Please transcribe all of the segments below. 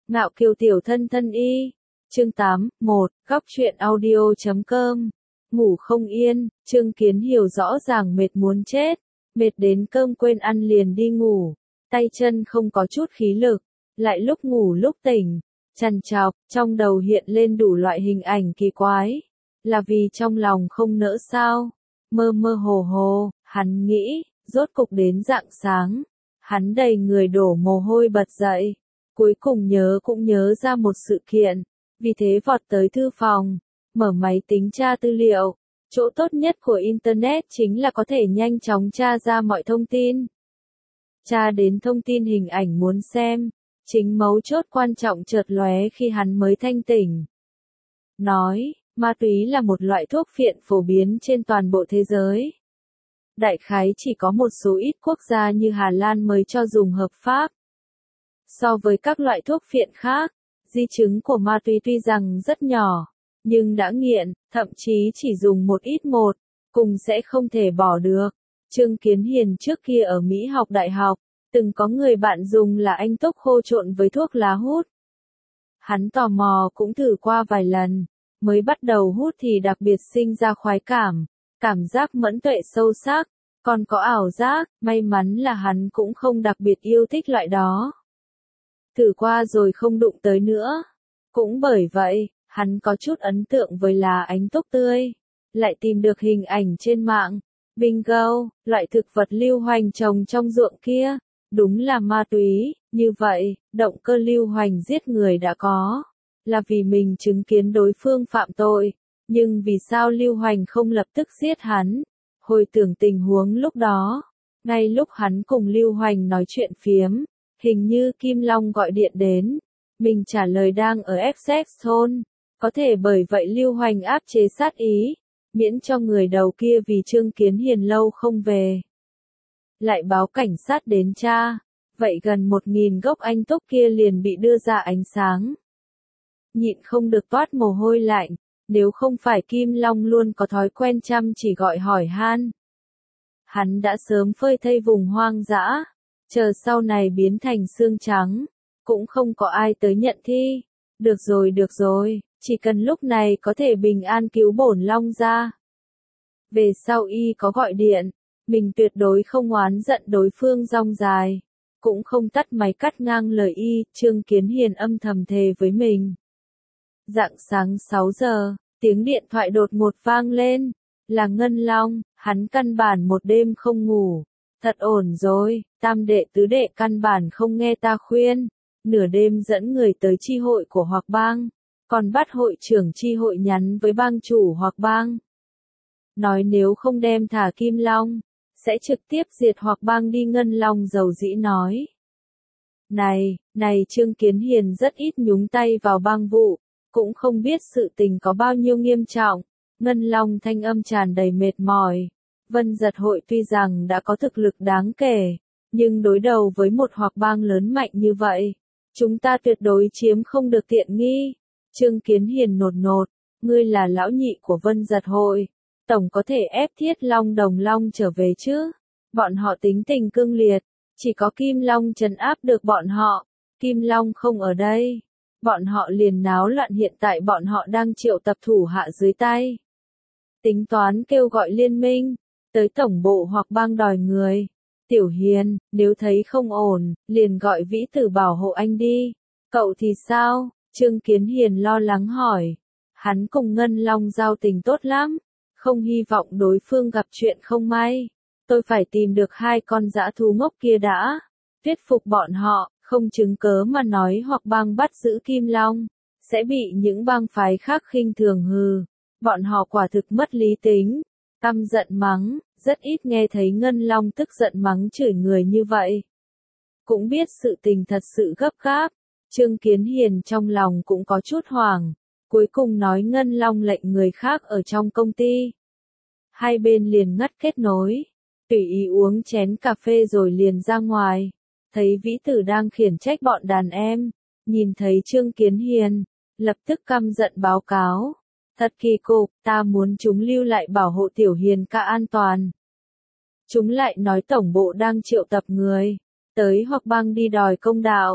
Ngạo kiều tiểu thân thân y. Chương 8, 1, góc truyện audio.com. Ngủ không yên, Trương Kiến Hiểu rõ ràng mệt muốn chết, mệt đến cơm quên ăn liền đi ngủ, tay chân không có chút khí lực, lại lúc ngủ lúc tỉnh, trằn trọc, trong đầu hiện lên đủ loại hình ảnh kỳ quái, là vì trong lòng không nỡ sao, mơ mơ hồ hồ, hắn nghĩ, rốt cục đến rạng sáng, hắn đầy người đổ mồ hôi bật dậy, cuối cùng cũng nhớ ra một sự kiện, vì thế vọt tới thư phòng, mở máy tính tra tư liệu. Chỗ tốt nhất của Internet chính là có thể nhanh chóng tra ra mọi thông tin. Tra đến thông tin hình ảnh muốn xem, chính mấu chốt quan trọng chợt lóe khi hắn mới thanh tỉnh. Nói, ma túy là một loại thuốc phiện phổ biến trên toàn bộ thế giới. Đại khái chỉ có một số ít quốc gia như Hà Lan mới cho dùng hợp pháp. So với các loại thuốc phiện khác, di chứng của ma túy tuy rằng rất nhỏ, nhưng đã nghiện, thậm chí chỉ dùng một ít cùng sẽ không thể bỏ được. Trương Kiến Hiền trước kia ở Mỹ học đại học, từng có người bạn dùng là anh túc khô trộn với thuốc lá hút. Hắn tò mò cũng thử qua vài lần, mới bắt đầu hút thì đặc biệt sinh ra khoái cảm giác mẫn tuệ sâu sắc, còn có ảo giác, may mắn là hắn cũng không đặc biệt yêu thích loại đó. Thử qua rồi không đụng tới nữa. Cũng bởi vậy, hắn có chút ấn tượng với lá ánh túc tươi, lại tìm được hình ảnh trên mạng. Bingo, loại thực vật lưu hoành trồng trong ruộng kia, đúng là ma túy, như vậy, động cơ lưu hoành giết người đã có, là vì mình chứng kiến đối phương phạm tội, nhưng vì sao lưu hoành không lập tức giết hắn? Hồi tưởng tình huống lúc đó, ngay lúc hắn cùng lưu hoành nói chuyện phiếm, hình như Kim Long gọi điện đến, mình trả lời đang ở Essex thôn. Có thể bởi vậy Lưu Hoành áp chế sát ý, miễn cho người đầu kia vì Trương Kiến Hiền lâu không về. Lại báo cảnh sát đến tra, vậy gần 1.000 gốc anh túc kia liền bị đưa ra ánh sáng. Nhịn không được toát mồ hôi lạnh, nếu không phải Kim Long luôn có thói quen chăm chỉ gọi hỏi han. Hắn đã sớm phơi thây vùng hoang dã, chờ sau này biến thành xương trắng, cũng không có ai tới nhận thi. Được rồi. Chỉ cần lúc này có thể bình an cứu bổn Long ra. Về sau y có gọi điện, mình tuyệt đối không oán giận đối phương rong dài, cũng không tắt máy cắt ngang lời y, Trương Kiến Hiền âm thầm thề với mình. Rạng sáng 6 giờ, tiếng điện thoại đột ngột vang lên, là Ngân Long, hắn căn bản một đêm không ngủ, thật ổn rồi, tam đệ tứ đệ căn bản không nghe ta khuyên, nửa đêm dẫn người tới chi hội của Hoặc Bang. Còn bắt hội trưởng chi hội nhắn với bang chủ Hoặc Bang. Nói nếu không đem thả Kim Long, sẽ trực tiếp diệt Hoặc Bang đi. Ngân Long dầu dĩ nói. Này Trương Kiến Hiền rất ít nhúng tay vào bang vụ, cũng không biết sự tình có bao nhiêu nghiêm trọng. Ngân Long thanh âm tràn đầy mệt mỏi. Vân Giật hội tuy rằng đã có thực lực đáng kể, nhưng đối đầu với một Hoặc Bang lớn mạnh như vậy, chúng ta tuyệt đối chiếm không được tiện nghi. Trương Kiến Hiền nột, ngươi là lão nhị của Vân Giật hội, tổng có thể ép Thiết Long Đồng Long trở về chứ. Bọn họ tính tình cương liệt, chỉ có Kim Long trấn áp được bọn họ, Kim Long không ở đây, bọn họ liền náo loạn. Hiện tại bọn họ đang triệu tập thủ hạ dưới tay, tính toán kêu gọi liên minh, tới tổng bộ Hoặc Bang đòi người. Tiểu Hiền, nếu thấy không ổn, liền gọi Vĩ Tử bảo hộ anh đi, cậu thì sao? Trương Kiến Hiền lo lắng hỏi. Hắn cùng Ngân Long giao tình tốt lắm, không hy vọng đối phương gặp chuyện không may. Tôi phải tìm được hai con dã thú ngốc kia đã, thuyết phục bọn họ, không chứng cớ mà nói Hoặc Bang bắt giữ Kim Long, sẽ bị những bang phái khác khinh thường hừ. Bọn họ quả thực mất lý tính, căm giận mắng, rất ít nghe thấy Ngân Long tức giận mắng chửi người như vậy. Cũng biết sự tình thật sự gấp gáp. Trương Kiến Hiền trong lòng cũng có chút hoảng, cuối cùng nói Ngân Long lệnh người khác ở trong công ty. Hai bên liền ngắt kết nối, tùy ý uống chén cà phê rồi liền ra ngoài, thấy Vĩ Tử đang khiển trách bọn đàn em, nhìn thấy Trương Kiến Hiền, lập tức căm giận báo cáo. Thật kỳ cục, ta muốn chúng lưu lại bảo hộ Tiểu Hiền ca an toàn. Chúng lại nói tổng bộ đang triệu tập người, tới Hoặc Bang đi đòi công đạo.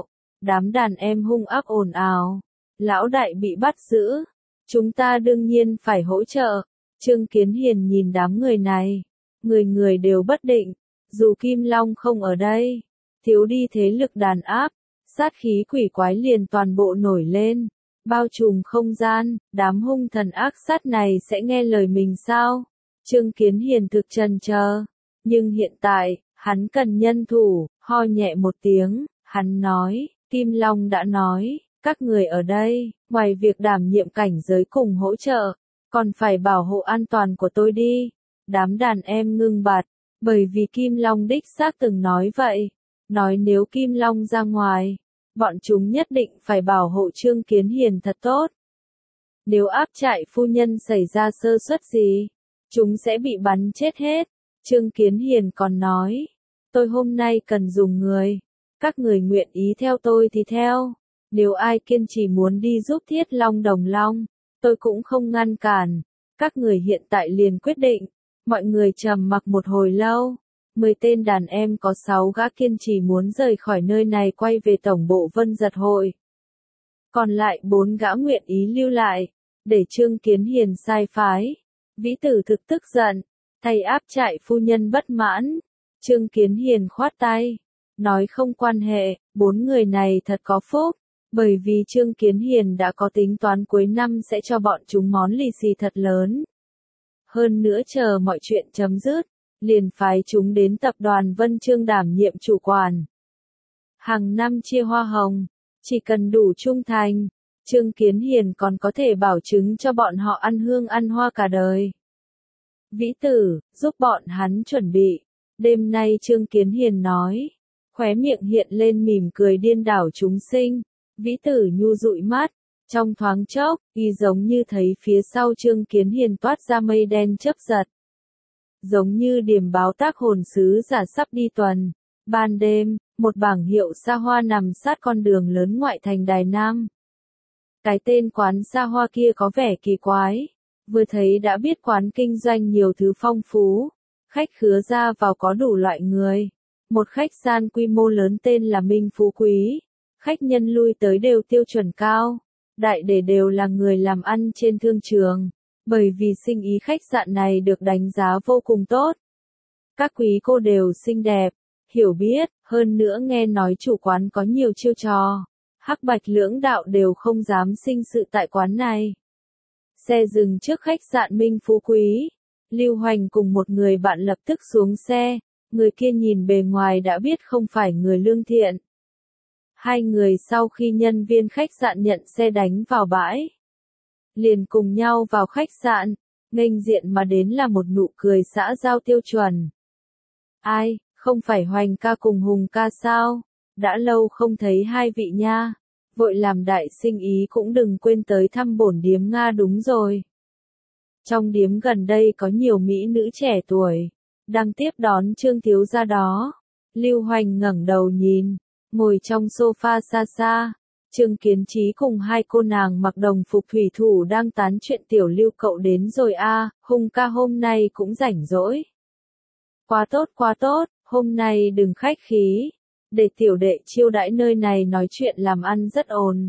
Đám đàn em hung ác ồn ào. Lão đại bị bắt giữ. Chúng ta đương nhiên phải hỗ trợ. Trương Kiến Hiền nhìn đám người này. Người người đều bất định. Dù Kim Long không ở đây. Thiếu đi thế lực đàn áp. Sát khí quỷ quái liền toàn bộ nổi lên. Bao trùm không gian. Đám hung thần ác sát này sẽ nghe lời mình sao? Trương Kiến Hiền thực trần chờ. Nhưng hiện tại, hắn cần nhân thủ. Ho nhẹ một tiếng. Hắn nói. Kim Long đã nói. Các người ở đây, ngoài việc đảm nhiệm cảnh giới cùng hỗ trợ, còn phải bảo hộ an toàn của tôi đi. Đám đàn em ngưng bặt, bởi vì Kim Long đích xác từng nói vậy. Nói nếu Kim Long ra ngoài, bọn chúng nhất định phải bảo hộ Trương Kiến Hiền thật tốt. Nếu áp trại phu nhân xảy ra sơ suất gì, chúng sẽ bị bắn chết hết. Trương Kiến Hiền còn nói, tôi hôm nay cần dùng người. Các người nguyện ý theo tôi thì theo. Nếu ai kiên trì muốn đi giúp Thiết Long Đồng Long, tôi cũng không ngăn cản. Các người hiện tại liền quyết định. Mọi người trầm mặc một hồi lâu. 10 tên đàn em có 6 gã kiên trì muốn rời khỏi nơi này quay về tổng bộ Vân Giật Hội. Còn lại 4 gã nguyện ý lưu lại, để Trương Kiến Hiền sai phái. Vĩ Tử thực tức giận, thay áp trại phu nhân bất mãn. Trương Kiến Hiền khoát tay, nói không quan hệ, 4 người này thật có phúc. Bởi vì Trương Kiến Hiền đã có tính toán cuối năm sẽ cho bọn chúng món lì xì thật lớn. Hơn nữa chờ mọi chuyện chấm dứt, liền phái chúng đến tập đoàn Vân Trương đảm nhiệm chủ quản. Hàng năm chia hoa hồng, chỉ cần đủ trung thành, Trương Kiến Hiền còn có thể bảo chứng cho bọn họ ăn hương ăn hoa cả đời. Vĩ Tử, giúp bọn hắn chuẩn bị. Đêm nay Trương Kiến Hiền nói, khóe miệng hiện lên mỉm cười điên đảo chúng sinh. Vĩ Tử nhu dụi mắt, trong thoáng chốc, y giống như thấy phía sau Trương Kiến Hiền toát ra mây đen chớp giật. Giống như điềm báo tác hồn sứ giả sắp đi tuần. Ban đêm, một bảng hiệu xa hoa nằm sát con đường lớn ngoại thành Đài Nam. Cái tên quán xa hoa kia có vẻ kỳ quái. Vừa thấy đã biết quán kinh doanh nhiều thứ phong phú. Khách khứa ra vào có đủ loại người. Một khách sạn quy mô lớn tên là Minh Phú Quý. Khách nhân lui tới đều tiêu chuẩn cao. Đại để đều là người làm ăn trên thương trường. Bởi vì sinh ý khách sạn này được đánh giá vô cùng tốt. Các quý cô đều xinh đẹp, hiểu biết, hơn nữa nghe nói chủ quán có nhiều chiêu trò. Hắc bạch lưỡng đạo đều không dám sinh sự tại quán này. Xe dừng trước khách sạn Minh Phú Quý. Lưu Hoành cùng một người bạn lập tức xuống xe. Người kia nhìn bề ngoài đã biết không phải người lương thiện. Hai người sau khi nhân viên khách sạn nhận xe đánh vào bãi, liền cùng nhau vào khách sạn, nghênh diện mà đến là một nụ cười xã giao tiêu chuẩn. Ai, không phải Hoành ca cùng Hùng ca sao? Đã lâu không thấy hai vị nha. Vội làm đại sinh ý cũng đừng quên tới thăm bổn điếm Nga đúng rồi. Trong điếm gần đây có nhiều mỹ nữ trẻ tuổi, đang tiếp đón Trương thiếu gia đó. Lưu Hoành ngẩng đầu nhìn, ngồi trong sofa xa xa. Trương Kiến Chí cùng hai cô nàng mặc đồng phục thủy thủ đang tán chuyện tiểu Lưu cậu đến rồi a, Hùng ca hôm nay cũng rảnh rỗi. Quá tốt, hôm nay đừng khách khí. Để tiểu đệ chiêu đãi nơi này nói chuyện làm ăn rất ồn.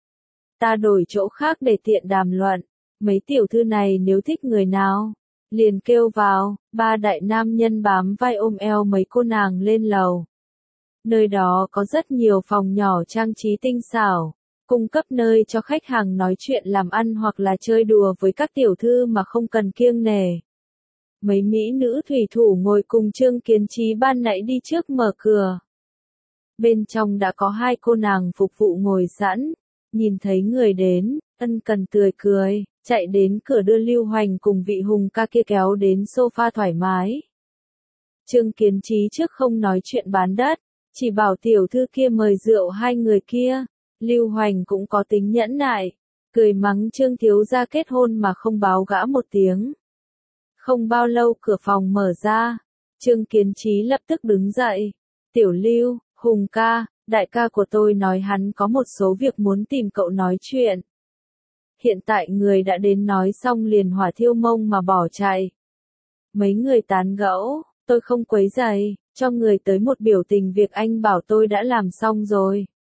Ta đổi chỗ khác để tiện đàm luận. Mấy tiểu thư này nếu thích người nào, liền kêu vào. Ba đại nam nhân bám vai ôm eo mấy cô nàng lên lầu. Nơi đó có rất nhiều phòng nhỏ trang trí tinh xảo, cung cấp nơi cho khách hàng nói chuyện làm ăn hoặc là chơi đùa với các tiểu thư mà không cần kiêng nể. Mấy mỹ nữ thủy thủ ngồi cùng Trương Kiến Chí ban nãy đi trước mở cửa. Bên trong đã có hai cô nàng phục vụ ngồi sẵn, nhìn thấy người đến, ân cần tươi cười, chạy đến cửa đưa Lưu Hoành cùng vị Hùng ca kia kéo đến sofa thoải mái. Trương Kiến Chí trước không nói chuyện bán đất, chỉ bảo tiểu thư kia mời rượu hai người kia. Lưu Hoành cũng có tính nhẫn nại, cười mắng Trương thiếu gia kết hôn mà không báo gã một tiếng. Không bao lâu cửa phòng mở ra, Trương Kiến Chí lập tức đứng dậy. Tiểu Lưu, Hùng ca, đại ca của tôi nói hắn có một số việc muốn tìm cậu nói chuyện. Hiện tại người đã đến nói xong liền hỏa thiêu mông mà bỏ chạy. Mấy người tán gẫu, tôi không quấy rầy, cho người tới một biểu tình việc anh bảo tôi đã làm xong rồi.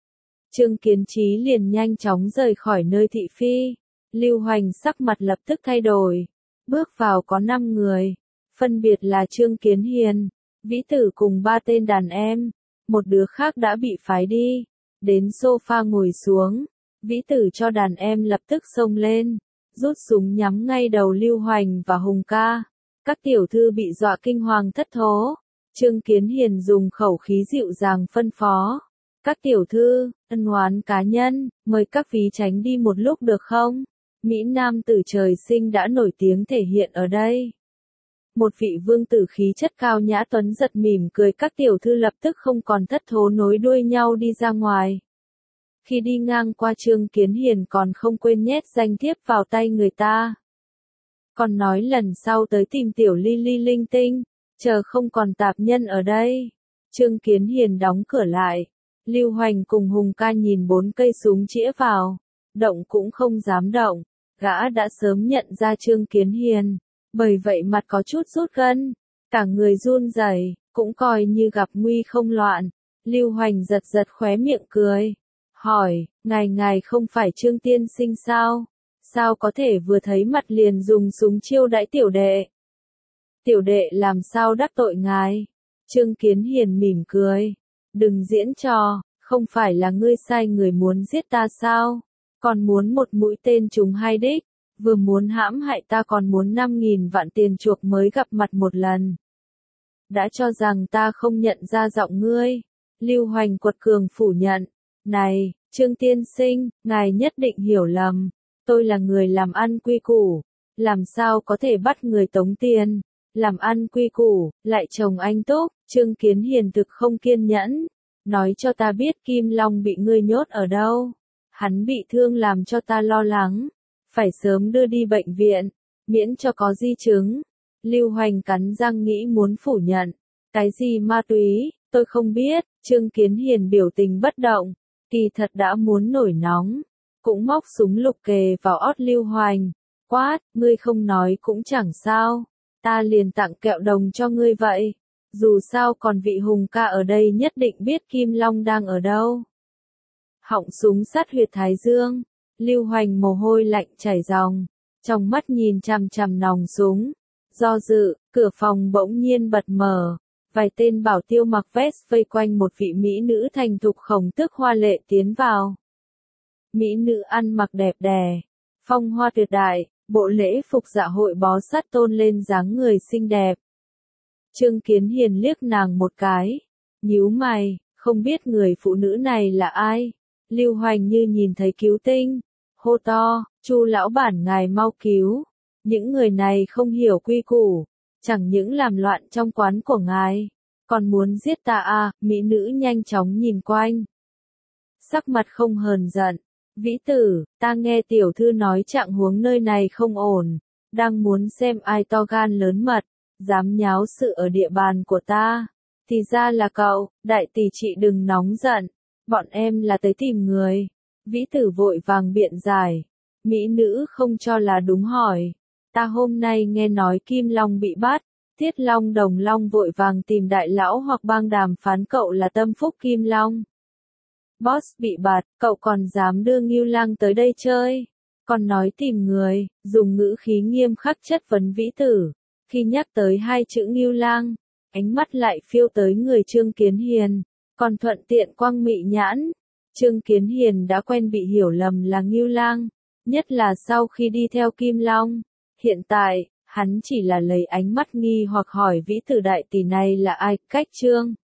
Trương Kiến Chí liền nhanh chóng rời khỏi nơi thị phi. Lưu Hoành sắc mặt lập tức thay đổi. Bước vào có 5 người, phân biệt là Trương Kiến Hiền, Vĩ Tử cùng 3 tên đàn em, một đứa khác đã bị phái đi. Đến sofa ngồi xuống, Vĩ Tử cho đàn em lập tức xông lên, rút súng nhắm ngay đầu Lưu Hoành và Hùng ca. Các tiểu thư bị dọa kinh hoàng thất thố. Trương Kiến Hiền dùng khẩu khí dịu dàng phân phó. Các tiểu thư, ân oán cá nhân, mời các ví tránh đi một lúc được không? Mỹ Nam tử trời sinh đã nổi tiếng thể hiện ở đây. Một vị vương tử khí chất cao nhã tuấn giật mỉm cười, các tiểu thư lập tức không còn thất thố nối đuôi nhau đi ra ngoài. Khi đi ngang qua Trương Kiến Hiền còn không quên nhét danh thiếp vào tay người ta. Còn nói lần sau tới tìm tiểu ly ly linh tinh, chờ không còn tạp nhân ở đây. Trương Kiến Hiền đóng cửa lại. Lưu Hoành cùng Hùng ca nhìn 4 cây súng chĩa vào. Động cũng không dám động. Gã đã sớm nhận ra Trương Kiến Hiền. Bởi vậy mặt có chút rút gân. Cả người run rẩy, cũng coi như gặp nguy không loạn. Lưu Hoành giật giật khóe miệng cười. Hỏi, ngài không phải Trương tiên sinh sao? Sao có thể vừa thấy mặt liền dùng súng chiêu đãi tiểu đệ? Tiểu đệ làm sao đắc tội ngài? Trương Kiến Hiền mỉm cười. Đừng diễn trò, không phải là ngươi sai người muốn giết ta sao? Còn muốn một mũi tên trúng 2 đích, vừa muốn hãm hại ta còn muốn 5.000 vạn tiền chuộc mới gặp mặt một lần. Đã cho rằng ta không nhận ra giọng ngươi. Lưu Hoành quật cường phủ nhận. Này, Trương tiên sinh, ngài nhất định hiểu lầm. Tôi là người làm ăn quy củ, làm sao có thể bắt người tống tiền, làm ăn quy củ, lại chồng anh Túc. Trương Kiến Hiền thực không kiên nhẫn, nói cho ta biết Kim Long bị ngươi nhốt ở đâu, hắn bị thương làm cho ta lo lắng, phải sớm đưa đi bệnh viện, miễn cho có di chứng. Lưu Hoành cắn răng nghĩ muốn phủ nhận, cái gì ma túy, tôi không biết. Trương Kiến Hiền biểu tình bất động, kỳ thật đã muốn nổi nóng. Cũng móc súng lục kề vào ót Lưu Hoành, quát, ngươi không nói cũng chẳng sao, ta liền tặng kẹo đồng cho ngươi vậy, dù sao còn vị Hùng ca ở đây nhất định biết Kim Long đang ở đâu. Họng súng sát huyệt thái dương, Lưu Hoành mồ hôi lạnh chảy ròng, trong mắt nhìn chằm chằm nòng súng, do dự, cửa phòng bỗng nhiên bật mở, vài tên bảo tiêu mặc vest vây quanh một vị mỹ nữ thành thục khổng tước hoa lệ tiến vào. Mỹ nữ ăn mặc đẹp đẽ, phong hoa tuyệt đại, bộ lễ phục dạ hội bó sát tôn lên dáng người xinh đẹp. Trương Kiến Hiền liếc nàng một cái, nhíu mày, không biết người phụ nữ này là ai. Lưu Hoành như nhìn thấy cứu tinh, hô to, Chu lão bản ngài mau cứu, những người này không hiểu quy củ, chẳng những làm loạn trong quán của ngài, còn muốn giết ta à. Mỹ nữ nhanh chóng nhìn quanh, sắc mặt không hờn giận. Vĩ Tử, ta nghe tiểu thư nói trạng huống nơi này không ổn, đang muốn xem ai to gan lớn mật, dám nháo sự ở địa bàn của ta. Thì ra là cậu, đại tỷ chị đừng nóng giận, bọn em là tới tìm người. Vĩ Tử vội vàng biện giải. Mỹ nữ không cho là đúng hỏi, ta hôm nay nghe nói Kim Long bị bắt, Thiết Long Đồng Long vội vàng tìm đại lão hoặc bang đàm phán, cậu là tâm phúc Kim Long. Boss bị bạt, cậu còn dám đưa Ngưu Lang tới đây chơi, còn nói tìm người, dùng ngữ khí nghiêm khắc chất vấn Vĩ Tử. Khi nhắc tới 2 chữ Ngưu Lang, ánh mắt lại phiêu tới người Trương Kiến Hiền, còn thuận tiện quăng mị nhãn. Trương Kiến Hiền đã quen bị hiểu lầm là Ngưu Lang, nhất là sau khi đi theo Kim Long. Hiện tại, hắn chỉ là lấy ánh mắt nghi hoặc hỏi Vĩ Tử đại tỷ này là ai. Cách Trương